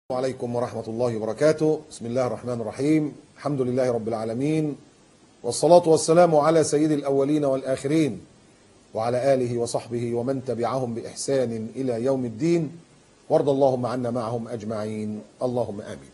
السلام عليكم ورحمة الله وبركاته. بسم الله الرحمن الرحيم. الحمد لله رب العالمين، والصلاة والسلام على سيد الأولين والآخرين وعلى آله وصحبه ومن تبعهم بإحسان إلى يوم الدين، وارض اللهم عنا معهم أجمعين، اللهم آمين.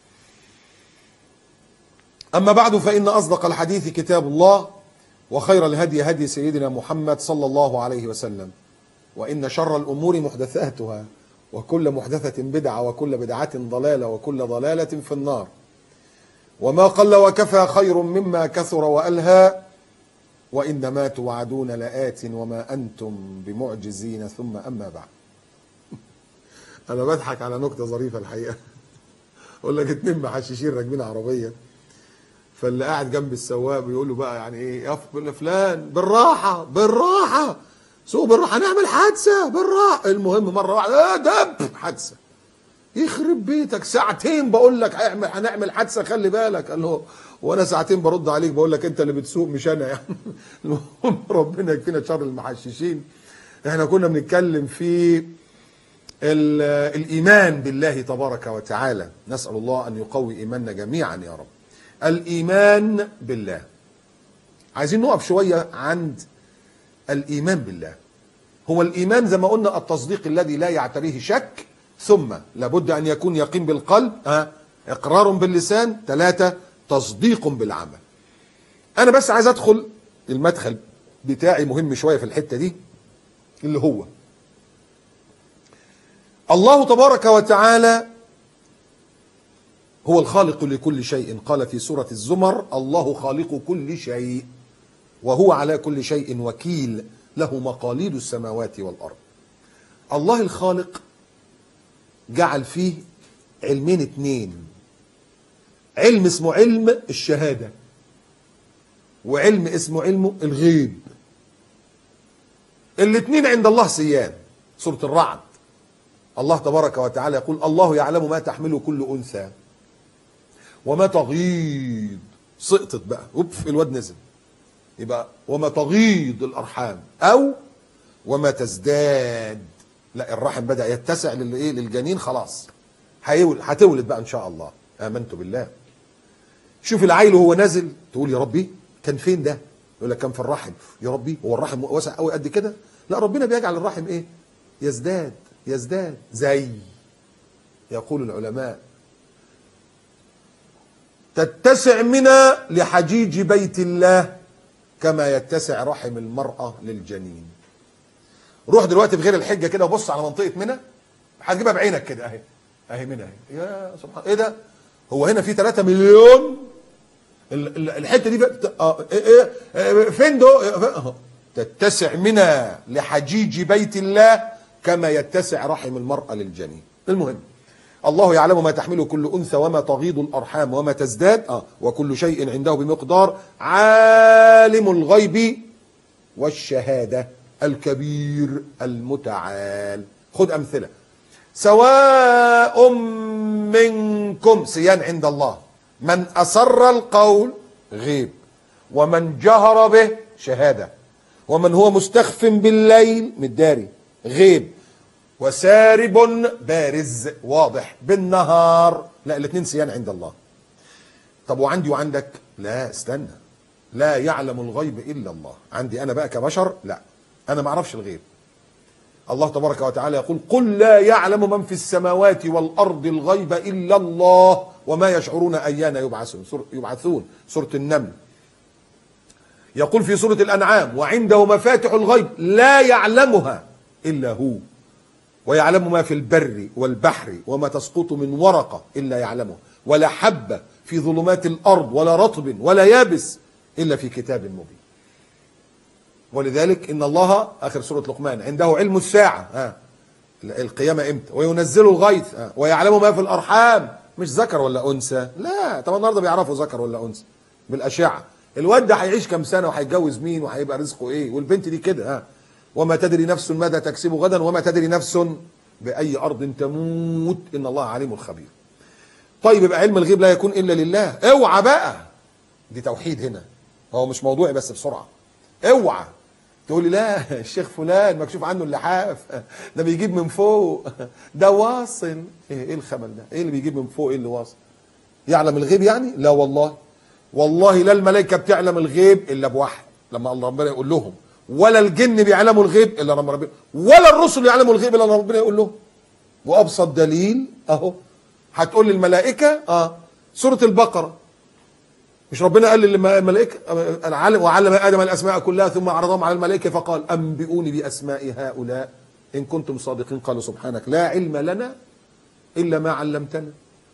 أما بعد، فإن أصدق الحديث كتاب الله، وخير الهدي هدي سيدنا محمد صلى الله عليه وسلم، وإن شر الأمور محدثاتها، وكل محدثة بدعة، وكل بدعة ضلالة، وكل ضلالة في النار. وما قل وكفى خير مما كثر وألهى، وإنما توعدون لآت وما أنتم بمعجزين. ثم أما بعد. أنا بضحك على نكتة ظريفة الحقيقة. أقول لك اتنين محششين راكبين عربية، فاللي قاعد جنب السواق بيقول له بقى يعني إيه يا فلان، بالراحة بالراحة، سوق بالراحة، هنعمل حادثة بالراحة. المهم مرة واحدة دب حادثة. يخرب بيتك، ساعتين بقول لك هنعمل حادثة، خلي بالك. قال له وانا ساعتين برد عليك بقول لك انت اللي بتسوق مش انا يعني. المهم ربنا يكفينا شر المحششين. احنا كنا بنتكلم في الايمان بالله تبارك وتعالى. نسأل الله ان يقوي ايماننا جميعا يا رب. الايمان بالله، عايزين نقف شوية عند الإيمان بالله. هو الإيمان زي ما قلنا التصديق الذي لا يعتريه شك، ثم لابد أن يكون يقين بالقلب، إقرار باللسان، 3 تصديق بالعمل. أنا بس عايز أدخل المدخل بتاعي مهم شوية في الحتة دي، اللي هو الله تبارك وتعالى هو الخالق لكل شيء. قال في سورة الزمر: الله خالق كل شيء وهو على كل شيء وكيل، له مقاليد السماوات والأرض. الله الخالق جعل فيه علمين 2، علم اسمه علم الشهادة، وعلم اسمه علم الغيب. الاتنين عند الله سيان. سورة الرعد الله تبارك وتعالى يقول: الله يعلم ما تحمل كل أنثى وما تغيض. سقطت بقى، اوف الواد نزل. يبقى وما تغيض الارحام، او وما تزداد. لا، الرحم بدأ يتسع للجنين، خلاص هتولد بقى ان شاء الله. امنت بالله. شوف العيل وهو نازل تقول يا ربي كان فين ده؟ يقول لك كان في الرحم. يا ربي هو الرحم واسع قوي قد كده؟ لا، ربنا بيجعل الرحم ايه؟ يزداد يزداد، زي يقول العلماء: تتسع منى لحجيج بيت الله كما يتسع رحم المرأة للجنين. روح دلوقتي في غير الحجة كده وبص على منطقة منى، هتجيبها بعينك كده اهي، اهي منى اهي. يا سبحان، ايه ده؟ هو هنا في 3 مليون. الحتة دي فين ده؟ تتسع منى لحجيج بيت الله كما يتسع رحم المرأة للجنين. المهم، الله يعلم ما تحمل كل أنثى وما تغيض الأرحام وما تزداد، وكل شيء عنده بمقدار. عالم الغيب والشهادة الكبير المتعال. خد أمثلة: سواء منكم، سيان عند الله، من أسر القول غيب، ومن جهر به شهادة، ومن هو مستخف بالليل مداري غيب، وسارب بارز واضح بالنهار. لا، الاتنين سيان عند الله. طب وعندي وعندك؟ لا، استنى. لا يعلم الغيب إلا الله. عندي أنا بقى كبشر، لا، أنا ما أعرفش الغيب. الله تبارك وتعالى يقول: قل لا يعلم من في السماوات والأرض الغيب إلا الله وما يشعرون أيان يبعثون. سورة النمل. يقول في سورة الأنعام: وعنده مفاتح الغيب لا يعلمها إلا هو ويعلم ما في البر والبحر وما تسقط من ورقة إلا يعلمه، ولا حبة في ظلمات الأرض ولا رطب ولا يابس إلا في كتاب مبين. ولذلك إن الله، آخر سورة لقمان، عنده علم الساعة، القيامة إمتى، وينزل الغيث، ويعلم ما في الأرحام، مش ذكر ولا أنثى. لا، طبعا النهارده بيعرفوا ذكر ولا أنثى بالأشعة. الواد ده هيعيش كام سنة وهيتجوز مين وهيبقى رزقه إيه، والبنت دي كده. وما تدري نفس ماذا تكسب غدا وما تدري نفس بأي أرض تموت، إن الله عليم خبير. طيب، يبقى علم الغيب لا يكون إلا لله. اوعى بقى، دي توحيد هنا، هو مش موضوعي بس بسرعة. اوعى تقول لي لا الشيخ فلان مكشوف عنه اللحاف، ده بيجيب من فوق، ده واصل. ايه الخبل ده؟ ايه اللي بيجيب من فوق؟ ايه اللي واصل؟ يعلم الغيب يعني؟ لا والله، والله لا الملائكه بتعلم الغيب الا بوحي لما الله ربنا يقول لهم، ولا الجن بيعلموا الغيب الا لما ربنا، ولا الرسل يعلموا الغيب الا لما ربنا يقول لهم. وابسط دليل اهو، هتقول للملائكه سوره البقره، مش ربنا قال للملائكه وعلم ادم الاسماء كلها ثم عرضهم على الملائكه فقال انبئوني باسماء هؤلاء ان كنتم صادقين قالوا سبحانك لا علم لنا الا ما علمتنا.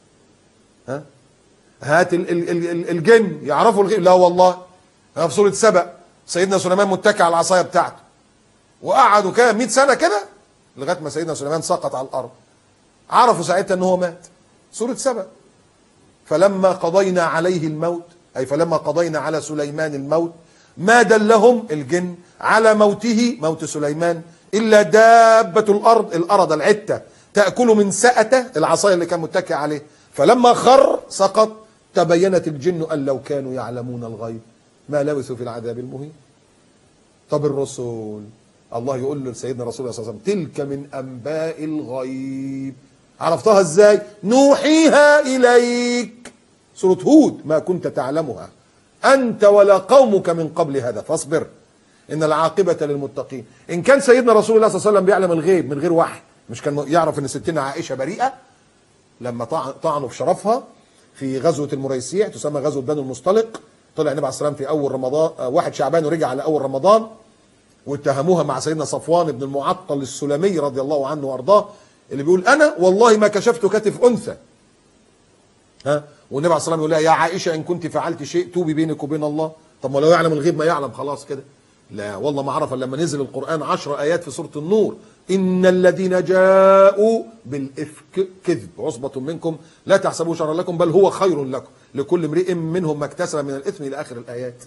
هات الجن يعرفوا الغيب؟ لا والله. في سوره سبأ سيدنا سليمان متكئ على العصايه بتاعته، وقعدوا كام 100 سنه كده لغايه ما سيدنا سليمان سقط على الارض، عرفوا ساعتها ان هو مات. سوره سبأ. فلما قضينا عليه الموت، أي فلما قضينا على سليمان الموت ما دلهم الجن على موته، موت سليمان، إلا دابة الأرض، الأرض العتة، تأكل من سأته، العصاية اللي كان متكئ عليه، فلما خر سقط. تبينت الجن أن لو كانوا يعلمون الغيب ما لبثوا في العذاب المهين. طب الرسول، الله يقول له لسيدنا رسول الله صلى الله عليه وسلم تلك من أنباء الغيب. عرفتها ازاي؟ نوحيها إليك. سورة هود ما كنت تعلمها أنت ولا قومك من قبل هذا فاصبر إن العاقبة للمتقين. إن كان سيدنا رسول الله صلى الله عليه وسلم بيعلم الغيب من غير وحي، مش كان يعرف إن ستنا عائشة بريئة لما طعنوا في شرفها في غزوة المريسيع تسمى غزوة بنو المصطلق؟ طلع النبي عليه الصلاة والسلام في أول رمضان 1 شعبان ورجع على أول رمضان، واتهموها مع سيدنا صفوان بن المعطل السلمي رضي الله عنه وأرضاه، اللي بيقول أنا والله ما كشفت كتف أنثى. والنبي عليه الصلاه والسلام يقول لها يا عائشه ان كنت فعلت شيء توبي بينك وبين الله. طب ما لو يعلم الغيب ما يعلم خلاص كده؟ لا والله ما عرف لما نزل القران 10 ايات في سوره النور، ان الذين جاءوا بالافك كذب عصبه منكم لا تحسبوه شرا لكم بل هو خير لكم لكل امرئ منهم ما اكتسب من الاثم الى اخر الايات.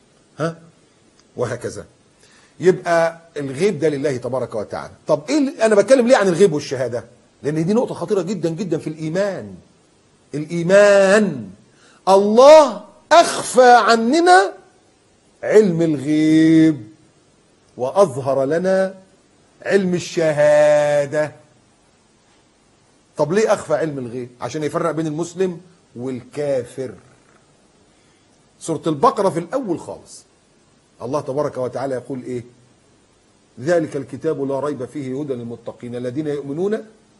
وهكذا. يبقى الغيب ده لله تبارك وتعالى. طب ايه انا بتكلم ليه عن الغيب والشهاده؟ لان دي نقطه خطيره جدا جدا في الايمان. الإيمان الله أخفى عننا علم الغيب وأظهر لنا علم الشهادة. طب ليه أخفى علم الغيب؟ عشان يفرق بين المسلم والكافر. سورة البقرة في الأول خالص الله تبارك وتعالى يقول إيه؟ ذلك الكتاب لا ريب فيه هدى للمتقين الذين يؤمنون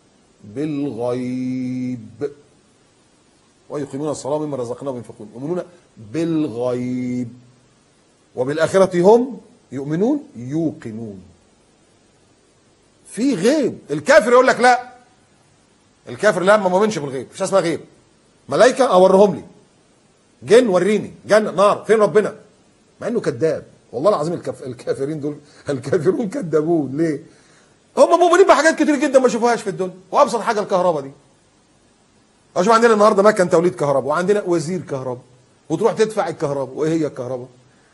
بالغيب ويقيمون الصلاة مما رزقناهم ينفقون. يؤمنون بالغيب وبالآخرة هم يؤمنون يوقنون. في غيب. الكافر يقول لك لا، الكافر لا ما مؤمنش بالغيب، مش اسمها غيب. ملائكة أوريهم لي، جن وريني، جنة نار، فين ربنا؟ مع إنه كذاب. والله العظيم الكافرين دول الكافرون كذابون. ليه؟ هم مؤمنين بحاجات كتير جدا ما شافوهاش في الدنيا، وأبسط حاجة الكهرباء دي. اشوف عندنا النهارده مكن توليد كهرباء وعندنا وزير كهرباء، وتروح تدفع الكهرباء، وايه هي الكهرباء؟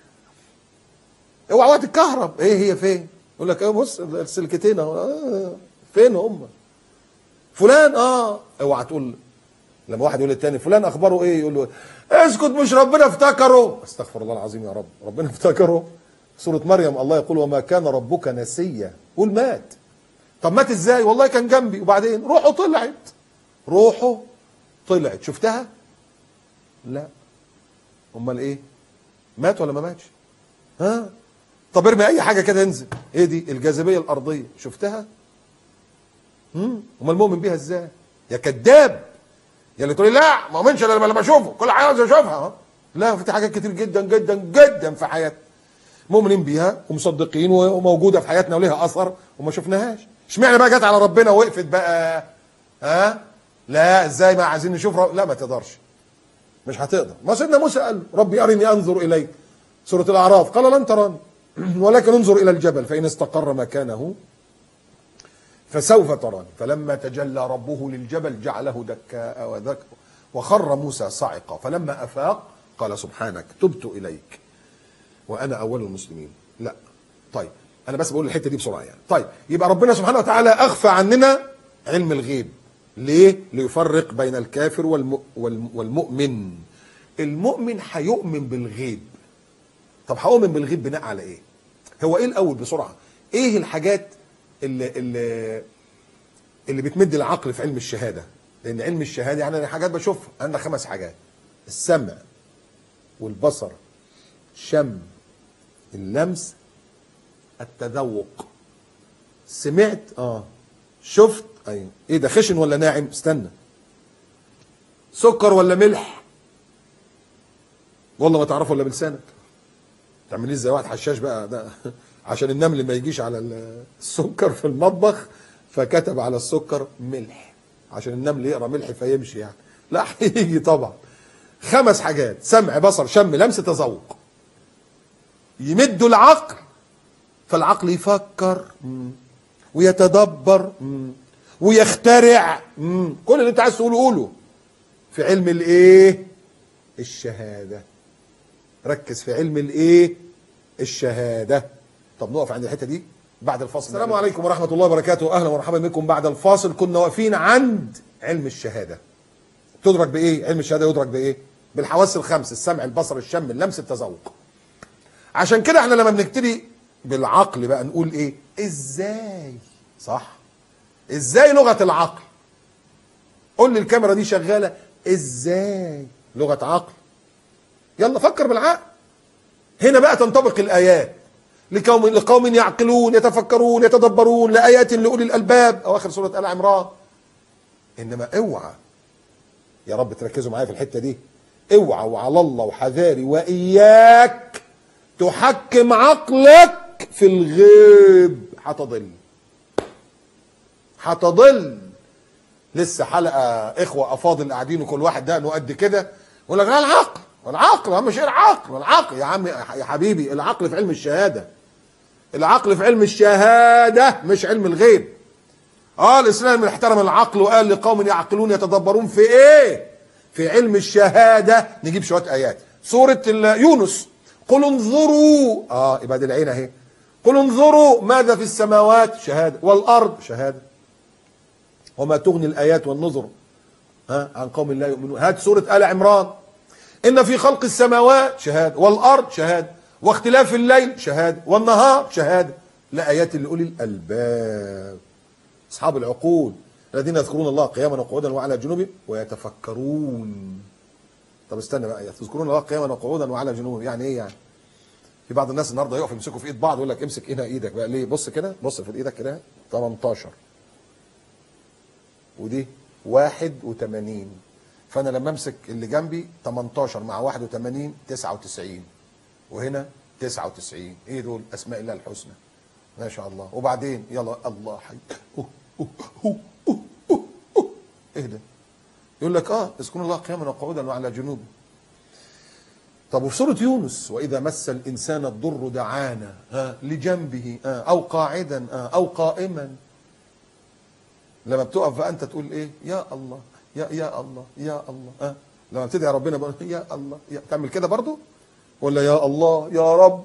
اوعى وقت الكهرباء، ايه هي فين؟ يقول لك بص السلكتين اهو، فين هم؟ فلان اوعى تقول لما واحد يقول للتاني فلان اخباره ايه؟ يقول له اسكت مش ربنا افتكره. استغفر الله العظيم يا رب، ربنا افتكره؟ سورة مريم الله يقول وما كان ربك نسيا. قول مات. طب مات ازاي؟ والله كان جنبي وبعدين روحه طلعت. روحه طلعت شفتها؟ لا. امال ايه؟ مات ولا ما ماتش؟ طب ارمي اي حاجه كده انزل. ايه دي؟ الجاذبيه الارضيه شفتها؟ امال المؤمن بيها ازاي؟ يا كذاب يا اللي تقول لي لا ما اؤمنش الا لما اشوفه، كل حاجه عاوز اشوفها. لا، في حاجات كتير جدا جدا جدا في حياتنا مؤمنين بيها ومصدقين وموجوده في حياتنا وليها اثر وما شفناهاش. اشمعنى بقى جت على ربنا ووقفت بقى؟ لا ازاي ما عايزين نشوف لا ما تقدرش، مش هتقدر. ما سيدنا موسى قال ربي ارني انظر اليك، سوره الاعراف، قال لن تراني ولكن انظر الى الجبل فان استقر مكانه فسوف تراني فلما تجلى ربه للجبل جعله دكاء وخر موسى صاعقا فلما افاق قال سبحانك تبت اليك وانا اول المسلمين. لا طيب انا بس بقول الحته دي بسرعه يعني. طيب يبقى ربنا سبحانه وتعالى اخفى عننا علم الغيب. ليه؟ ليفرق بين الكافر والمؤمن. المؤمن هيؤمن بالغيب. طب هؤمن بالغيب بناء على ايه؟ هو ايه الاول بسرعه؟ ايه الحاجات اللي بتمد العقل في علم الشهاده؟ لان علم الشهاده يعني حاجات بشوفها. عندنا 5 حاجات: السمع والبصر، الشم، اللمس، التذوق. سمعت، شفت، ايوه. ايه ده، خشن ولا ناعم؟ استنى. سكر ولا ملح؟ والله ما تعرفه الا بلسانك. تعمليه زي واحد حشاش بقى ده عشان النمل ما يجيش على السكر في المطبخ فكتب على السكر ملح عشان النمل يقرا ملح فيمشي يعني. لا هيجي طبعا. 5 حاجات: سمع، بصر، شم، لمس، تذوق. يمدوا العقل، فالعقل يفكر ويتدبر ويخترع. كل اللي انت عايز تقوله قوله في علم الايه؟ الشهاده. ركز في علم الايه؟ الشهاده. طب نقف عند الحته دي بعد الفاصل. السلام عليكم ورحمه الله وبركاته، اهلا ومرحبا بكم بعد الفاصل. كنا واقفين عند علم الشهاده. تدرك بايه؟ علم الشهاده يدرك بايه؟ بالحواس ال5: السمع، البصر، الشم، اللمس، التذوق. عشان كده احنا لما بنبتدي بالعقل بقى نقول ايه؟ ازاي؟ صح؟ ازاي لغه العقل؟ قول لي الكاميرا دي شغاله ازاي؟ لغه عقل. يلا فكر بالعقل. هنا بقى تنطبق الايات: لقوم يعقلون يتفكرون يتدبرون لايات لاولي الالباب، اواخر سوره ال عمران. انما اوعى يا رب تركزوا معايا في الحته دي، اوعى وعلى الله وحذاري واياك تحكم عقلك في الغيب. هتضل. لسه حلقه اخوه افاضل قاعدين وكل واحد ده قد كده يقول لك لا العقل اهم شيء العقل يا عم يا حبيبي. العقل في علم الشهاده. العقل في علم الشهاده مش علم الغيب. الاسلام احترم العقل وقال لقوم يعقلون يتدبرون في ايه؟ في علم الشهاده. نجيب شويه ايات. سوره يونس: قل انظروا، يبقى دي العين اهي. قل انظروا ماذا في السماوات، شهاده، والارض، شهاده، وما تغني الايات والنذر عن قوم لا يؤمنون. هات سوره ال عمران: ان في خلق السماوات، شهاده، والارض، شهاده، واختلاف الليل، شهاده، والنهار، شهاده، لايات لاولي الالباب، اصحاب العقول الذين يذكرون الله قياما وقعودا وعلى جنوبهم ويتفكرون. طب استنى بقى، يذكرون الله قياما وقعودا وعلى جنوبهم يعني ايه يعني؟ في بعض الناس النهارده يقفوا يمسكوا في ايد بعض ويقول لك امسك هنا ايدك بقى. ليه؟ بص كده، بص في ايدك كده 18 ودي 81. فانا لما امسك اللي جنبي 18 مع 81 99 وهنا 99. ايه دول؟ اسماء الله الحسنى ما شاء الله. وبعدين يلا الله حي ايه ده؟ يقول لك اذكروا الله قياما وقعودا وعلى جنوبه. طب وفي سوره يونس: واذا مس الانسان الضر دعانا لجنبه او قاعدا او قائما. لما بتقف بقى انت تقول ايه؟ يا الله يا الله يا الله. لما بتدعي ربنا بقى يا الله تعمل كده برضو ولا يا الله يا رب؟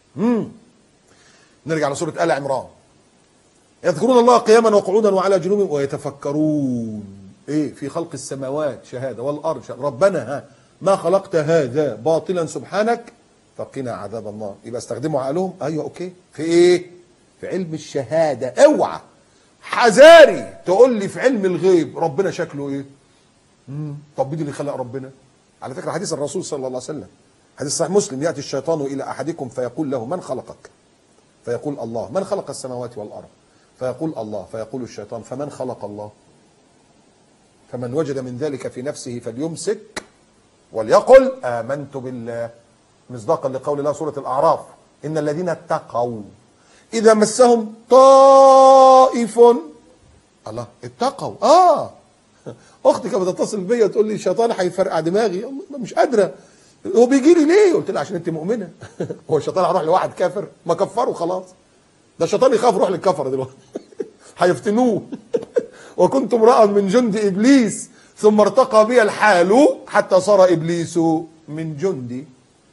نرجع لسوره ال عمران: يذكرون الله قياما وقعودا وعلى جنوبهم ويتفكرون ايه؟ في خلق السماوات، شهاده، والارض، شهادة. ربنا ما خلقت هذا باطلا سبحانك فقنا عذاب النار. يبقى استخدموا عقلهم. ايوه اوكي. في ايه؟ في علم الشهاده. اوعى حذاري تقول لي في علم الغيب ربنا شكله ايه؟ طب مين اللي خلق ربنا؟ على فكره حديث الرسول صلى الله عليه وسلم، حديث صحيح مسلم: ياتي الشيطان الى احدكم فيقول له من خلقك؟ فيقول الله. من خلق السماوات والارض؟ فيقول الله. فيقول الشيطان فمن خلق الله؟ فمن وجد من ذلك في نفسه فليمسك وليقل آمنت بالله، مصداقا لقول الله سورة الأعراف: إن الذين اتقوا إذا مسهم طائف. الله، اتقوا. أختي كانت بتتصل بيا تقول لي الشيطان هيفرقع دماغي، مش قادرة. هو بيجي لي ليه؟ قلت لها عشان أنت مؤمنة. هو الشيطان هيروح لواحد كافر؟ ما كفره خلاص. ده الشيطان يخاف يروح للكفر دلوقتي. هيفتنوه. وكنت امرأ من جند إبليس ثم ارتقى بي الحال حتى صار إبليس من جندي.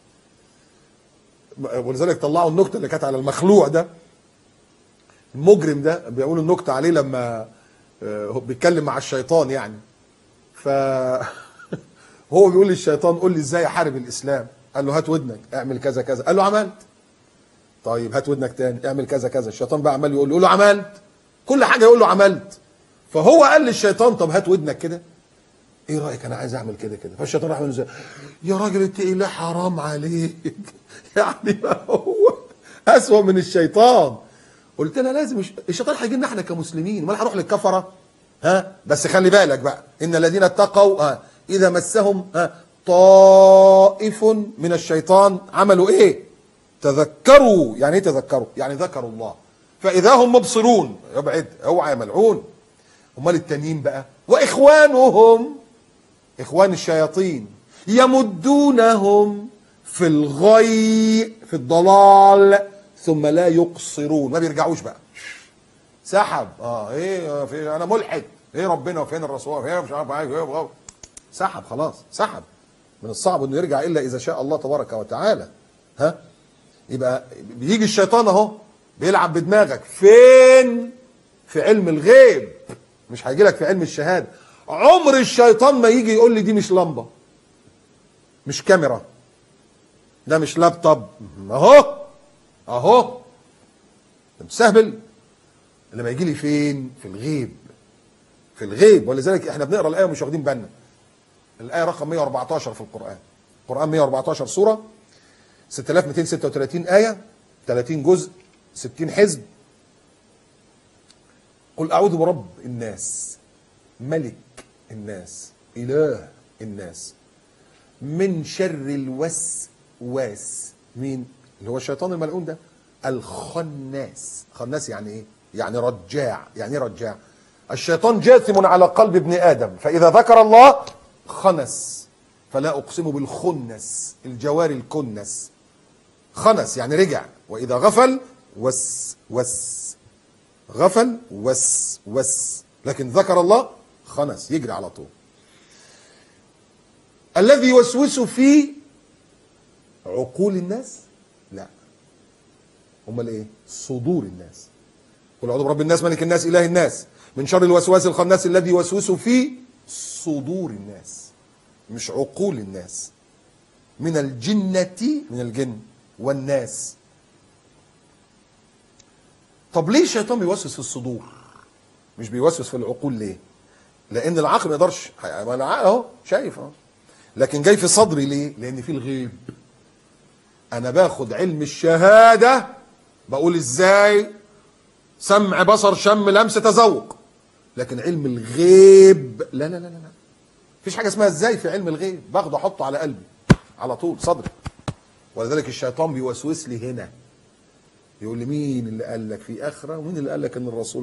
ولذلك طلعوا النكتة اللي كانت على المخلوع ده، المجرم ده، بيقولوا النكتة عليه لما هو بيتكلم مع الشيطان يعني. هو بيقول للشيطان قول لي ازاي احارب الاسلام؟ قال له هات ودنك اعمل كذا كذا. قال له عملت. طيب هات ودنك تاني، اعمل كذا كذا. الشيطان بقى عمال يقول له عملت كل حاجه، يقول له عملت. فهو قال للشيطان طب هات ودنك كده، ايه رايك انا عايز اعمل كده كده. فالشيطان راح منزل، يا راجل اتقي الله حرام عليك يعني ما هو اسوأ من الشيطان. قلت لها لازم الشيطان هيجي لنا احنا كمسلمين، ولا هروح للكفره؟ بس خلي بالك بقى، ان الذين اتقوا اذا مسهم طائف من الشيطان عملوا ايه؟ تذكروا. يعني ايه تذكروا؟ يعني ذكروا الله فاذا هم مبصرون. ابعد، اوعى يا ملعون. امال التانيين بقى، واخوانهم، اخوان الشياطين، يمدونهم في الغي، في الضلال، ثم لا يقصرون. ما بيرجعوش بقى، سحب. ايه في انا ملحد، ايه ربنا وفين الرسول، فين مش عارف ايه، سحب خلاص، سحب. من الصعب انه يرجع الا اذا شاء الله تبارك وتعالى. يبقى بيجي الشيطان اهو بيلعب بدماغك. فين؟ في علم الغيب، مش هيجي لك في علم الشهاده. عمر الشيطان ما يجي يقول لي دي مش لمبه، مش كاميرا، ده مش لابتوب، اهو مستهبل. لما يجي لي فين؟ في الغيب، في الغيب. ولذلك احنا بنقرا الايه ومش واخدين بالنا. الايه رقم 114 في القران. القران 114 سوره، 6236 ايه، 30 جزء، 60 حزب. قل اعوذ برب الناس، ملك الناس، اله الناس، من شر الوسواس. مين؟ اللي هو الشيطان الملعون ده. الخناس. خناس يعني ايه؟ يعني رجاع. يعني ايه رجاع؟ الشيطان جاثم على قلب ابن ادم، فاذا ذكر الله خنس. فلا اقسم بالخنس، الجوار الكنس. خنس يعني رجع. واذا غفل وس غفل وس. لكن ذكر الله خنس، يجري على طول. الذي يوسوس في عقول الناس؟ لا، امال ايه؟ صدور الناس. قل اعوذ برب الناس، ملك الناس، اله الناس، من شر الوسواس الخناس الذي يوسوس في صدور الناس، مش عقول الناس. من الجنة، من الجن والناس. طب ليه الشيطان بيوسوس في الصدور مش بيوسوس في العقول؟ ليه؟ لان العقل ما يقدرش، انا اهو شايف اهو، لكن جاي في صدري ليه؟ لان في الغيب. انا باخد علم الشهاده، بقول ازاي؟ سمع بصر شم لمس تذوق. لكن علم الغيب لا لا لا لا، مفيش حاجه اسمها ازاي في علم الغيب. باخده احطه على قلبي على طول، صدري. ولذلك الشيطان بيوسوس لي هنا، يقول لي مين اللي قال لك في اخره، ومين اللي قال لك ان الرسول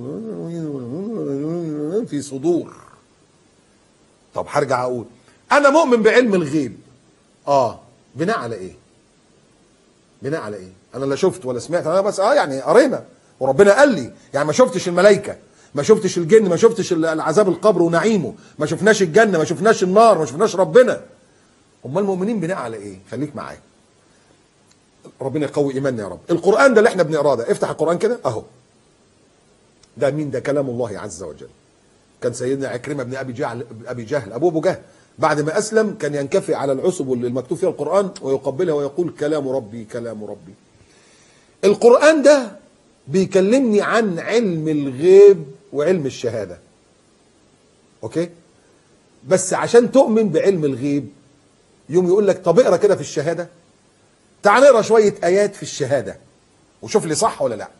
في صدور. طب هرجع اقول انا مؤمن بعلم الغيب. بناء على ايه؟ بناء على ايه؟ انا لا شفت ولا سمعت، انا بس يعني قرينا وربنا قال لي. يعني ما شفتش الملائكه، ما شفتش الجن، ما شفتش العذاب القبر ونعيمه، ما شفناش الجنه، ما شفناش النار، ما شفناش ربنا. امال المؤمنين بناء على ايه؟ خليك معايا، ربنا يقوي ايماننا يا رب. القران ده اللي احنا بنقراه ده، افتح القران كده اهو. ده مين ده؟ كلام الله عز وجل. كان سيدنا عكرمه بن ابي جهل ابو جهل بعد ما اسلم كان ينكفئ على العصب المكتوب فيها القران ويقبلها ويقول كلام ربي كلام ربي. القران ده بيكلمني عن علم الغيب وعلم الشهاده. اوكي؟ بس عشان تؤمن بعلم الغيب يوم يقول لك طب اقرا كده في الشهاده. تعال نقرا شويه ايات في الشهاده وشوف لي صح ولا لا.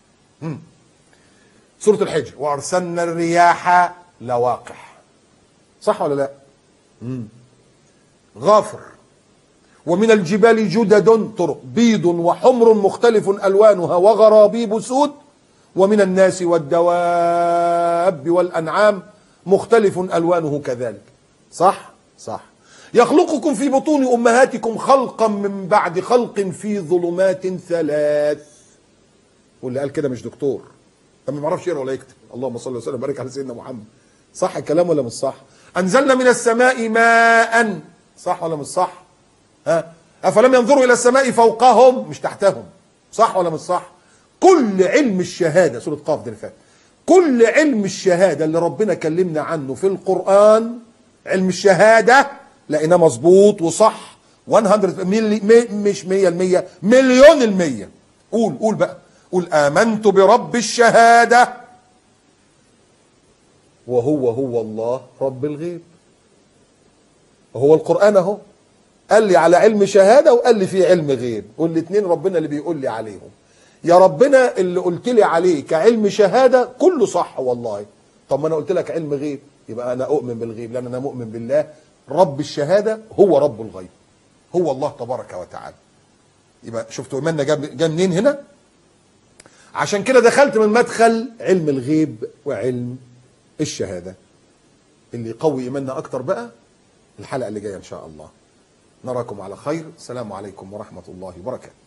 سوره الحجر، وارسلنا الرياح لواقح. صح ولا لا؟ غافر، ومن الجبال جدد طرق بيض وحمر مختلف الوانها وغرابيب سود، ومن الناس والدواب والانعام مختلف الوانه كذلك. صح؟ صح. يخلقكم في بطون امهاتكم خلقا من بعد خلق في ظلمات ثلاث. واللي قال كده مش دكتور، ما بيعرفش يقرا ولا يكتب. اللهم صل وسلم وبارك على سيدنا محمد. صح الكلام ولا مش صح؟ انزلنا من السماء ماء. صح ولا مش صح؟ افلم ينظروا الى السماء فوقهم مش تحتهم. صح ولا مش صح؟ كل علم الشهاده، سوره قاف دي اللي فاتت، كل علم الشهاده اللي ربنا كلمنا عنه في القران، علم الشهاده لقيناه مظبوط وصح 100 مش 100%، مليون المية. قول بقى، قول آمنت برب الشهادة وهو الله رب الغيب. وهو القرآن اهو قال لي على علم شهادة وقال لي في علم غيب، والاتنين ربنا اللي بيقول لي عليهم. يا ربنا اللي قلت لي عليه كعلم شهادة كله صح والله، طب ما انا قلت لك علم غيب، يبقى انا اؤمن بالغيب، لان انا مؤمن بالله رب الشهادة هو رب الغيب، هو الله تبارك وتعالى. يبقى شفتوا ايماننا جا منين هنا؟ عشان كده دخلت من مدخل علم الغيب وعلم الشهادة. اللي يقوي ايماننا اكتر بقى الحلقة اللي جاية ان شاء الله. نراكم على خير، السلام عليكم ورحمة الله وبركاته.